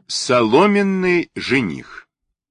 Соломенный жених.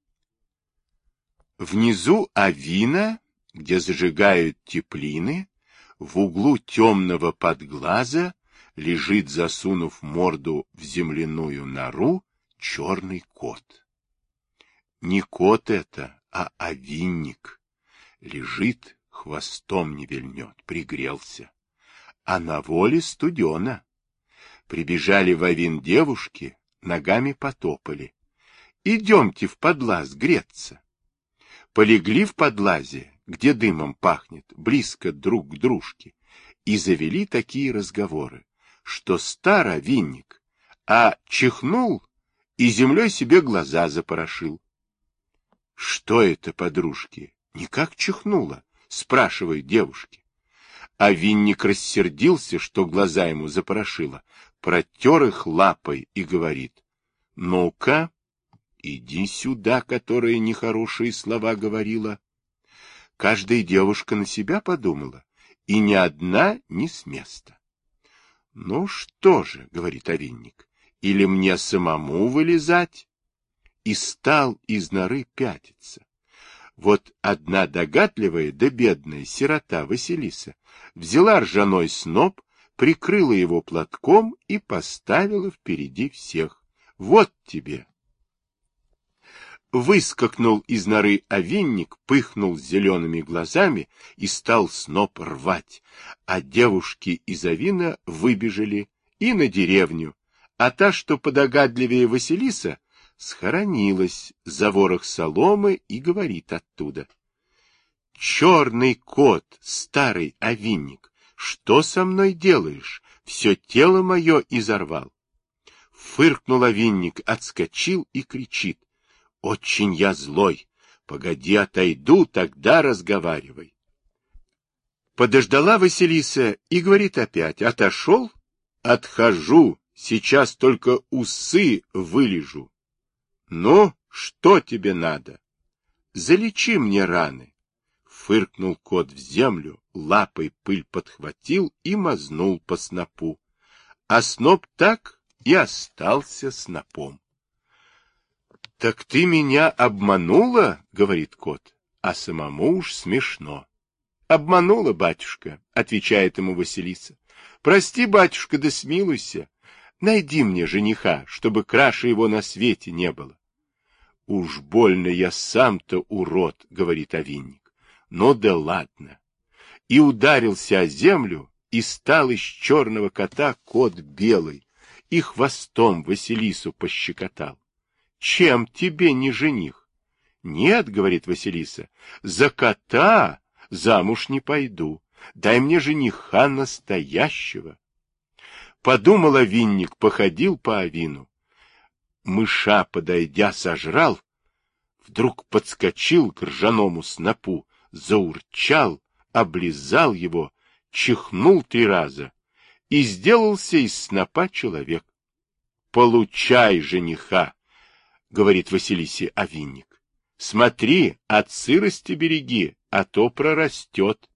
Внизу авина, где зажигают теплины, в углу темного подглаза лежит, засунув морду в земляную нору, черный кот. Не кот это, а авинник. Лежит, хвостом не вильнет, пригрелся. А на воле студено. Прибежали в авин девушки, ногами потопали. Идемте в подлаз греться. Полегли в подлазе, где дымом пахнет, близко друг к дружке, и завели такие разговоры, что стар винник, а чихнул и землей себе глаза запорошил. — Что это, подружки, никак чихнуло? — спрашивают девушки. А винник рассердился, что глаза ему запорошило, протер их лапой и говорит: — Ну-ка, иди сюда, которая нехорошие слова говорила. Каждая девушка на себя подумала, и ни одна не с места. — Ну что же, — говорит овинник, — или мне самому вылезать? И стал из норы пятиться. Вот одна догадливая да бедная сирота Василиса взяла ржаной сноп, прикрыла его платком и поставила впереди всех. Вот тебе. Выскакнул из норы овинник, пыхнул зелеными глазами и стал сноп рвать, а девушки из авина выбежали и на деревню, а та, что подогадливее Василиса, схоронилась за ворох соломы и говорит оттуда: — Черный кот, старый овинник, что со мной делаешь? Все тело мое изорвал. Фыркнул овинник, отскочил и кричит: — Очень я злой, погоди, отойду, тогда разговаривай. Подождала Василиса и говорит опять: — Отошел? Отхожу, сейчас только усы вылежу. Ну, что тебе надо? Залечи мне раны. Фыркнул кот в землю, лапой пыль подхватил и мазнул по снопу. А сноп так и остался снопом. — Так ты меня обманула, — говорит кот, — а самому уж смешно. — Обманула, батюшка, — отвечает ему Василиса. — Прости, батюшка, да смилуйся. Найди мне жениха, чтобы краше его на свете не было. — Уж больно я сам-то урод, — говорит овинник. — Ну да ладно. И ударился о землю, и стал из черного кота кот белый, и хвостом Василису пощекотал. — Чем тебе не жених? — Нет, — говорит Василиса, — за кота замуж не пойду. Дай мне жениха настоящего. Подумал овинник, походил по авину. Мыша, подойдя, сожрал, вдруг подскочил к ржаному снопу, заурчал, облизал его, чихнул 3 раза и сделался из снопа человек. — Получай жениха, — говорит Василисе овинник. — Смотри, от сырости береги, а то прорастет.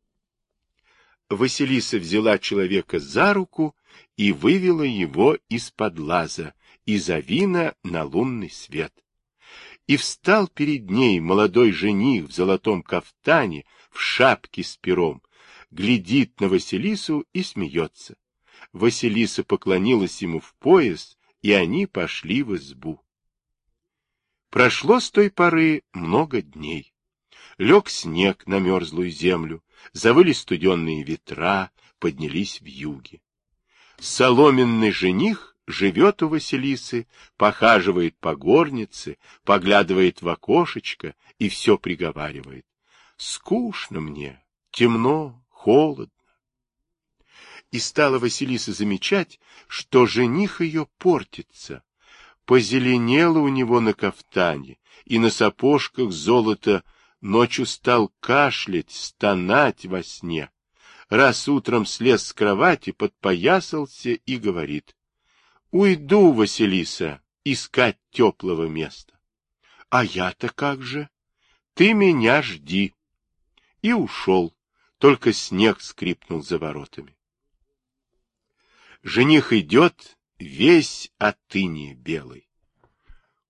Василиса взяла человека за руку и вывела его из-под лаза, из авина на лунный свет. И встал перед ней молодой жених в золотом кафтане, в шапке с пером, глядит на Василису и смеется. Василиса поклонилась ему в пояс, и они пошли в избу. Прошло с той поры много дней. Лег снег на мерзлую землю, завыли студенные ветра, поднялись вьюги. Соломенный жених живет у Василисы, похаживает по горнице, поглядывает в окошечко и все приговаривает: скучно мне, темно, холодно. И стала Василиса замечать, что жених ее портится. Позеленело у него на кафтане, и на сапожках золото, ночью стал кашлять, стонать во сне. Раз утром слез с кровати, подпоясался и говорит: уйду, Василиса, искать теплого места. А я-то как же? Ты меня жди. И ушел, только снег скрипнул за воротами. Жених идет, весь от инея белый.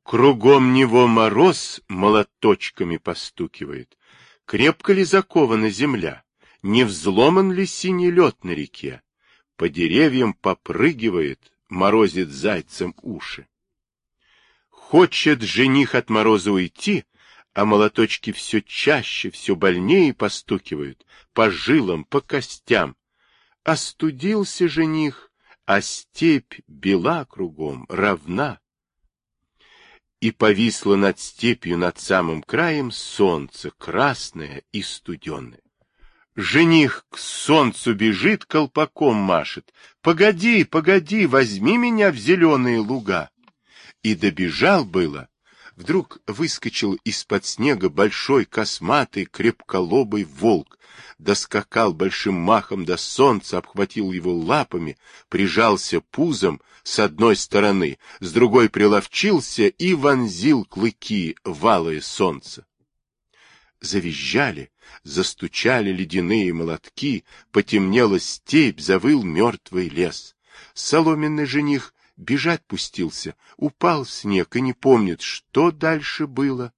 Кругом него мороз молоточками постукивает. Крепко ли закована земля? Не взломан ли синий лед на реке? По деревьям попрыгивает, морозит зайцем уши. Хочет жених от мороза уйти, а молоточки все чаще, все больнее постукивают, по жилам, по костям. Остудился жених, а степь бела кругом, равна. И повисло над степью, над самым краем, солнце, красное и студеное. Жених к солнцу бежит, колпаком машет. «Погоди, погоди, возьми меня в зеленые луга!» И добежал было. Вдруг выскочил из-под снега большой, косматый, крепколобый волк. Доскакал большим махом до солнца, обхватил его лапами, прижался пузом с одной стороны, с другой приловчился и вонзил клыки в алое солнце. Завизжали, застучали ледяные молотки, потемнела степь, завыл мертвый лес. Соломенный жених бежать пустился, упал в снег и не помнит, что дальше было.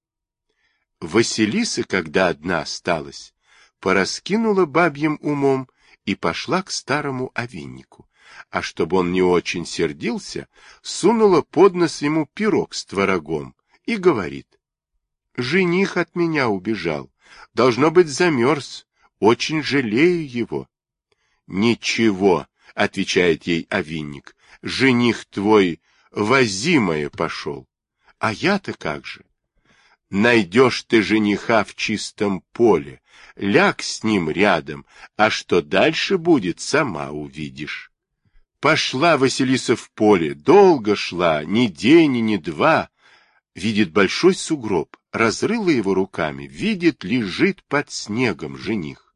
Василиса, когда одна осталась, пораскинула бабьим умом и пошла к старому овиннику. А чтобы он не очень сердился, сунула под нос ему пирог с творогом и говорит: «Жених от меня убежал, должно быть, замерз, очень жалею его». «Ничего», — отвечает ей овинник, — «жених твой возимое пошел, а я-то как же? Найдешь ты жениха в чистом поле, ляг с ним рядом, а что дальше будет, сама увидишь». Пошла Василиса в поле, долго шла, ни день, ни два. Видит большой сугроб, разрыла его руками, видит, лежит под снегом жених.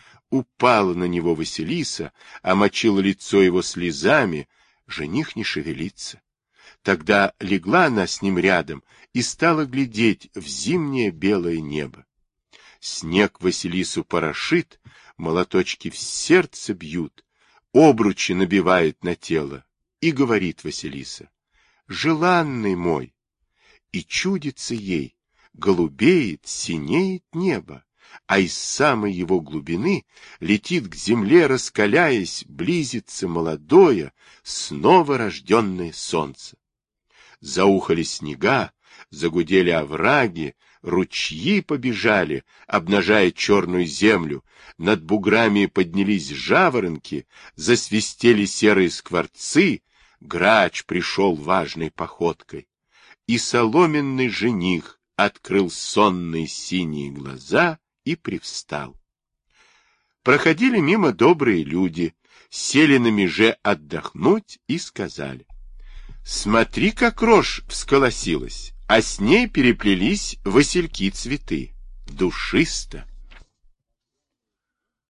Упала на него Василиса, омочила лицо его слезами, жених не шевелится. Тогда легла она с ним рядом и стала глядеть в зимнее белое небо. Снег Василису порошит, молоточки в сердце бьют, обручи набивает на тело, и говорит Василиса: «Желанный мой!» И чудится ей, голубеет, синеет небо, а из самой его глубины летит к земле, раскаляясь, близится молодое, снова рожденное солнце. Заухали снега, загудели овраги, ручьи побежали, обнажая черную землю, над буграми поднялись жаворонки, засвистели серые скворцы, грач пришел важной походкой. И соломенный жених открыл сонные синие глаза и привстал. Проходили мимо добрые люди, сели на меже отдохнуть и сказали: «Смотри, как рожь всколосилась, а с ней переплелись васильки цветы. Душисто!»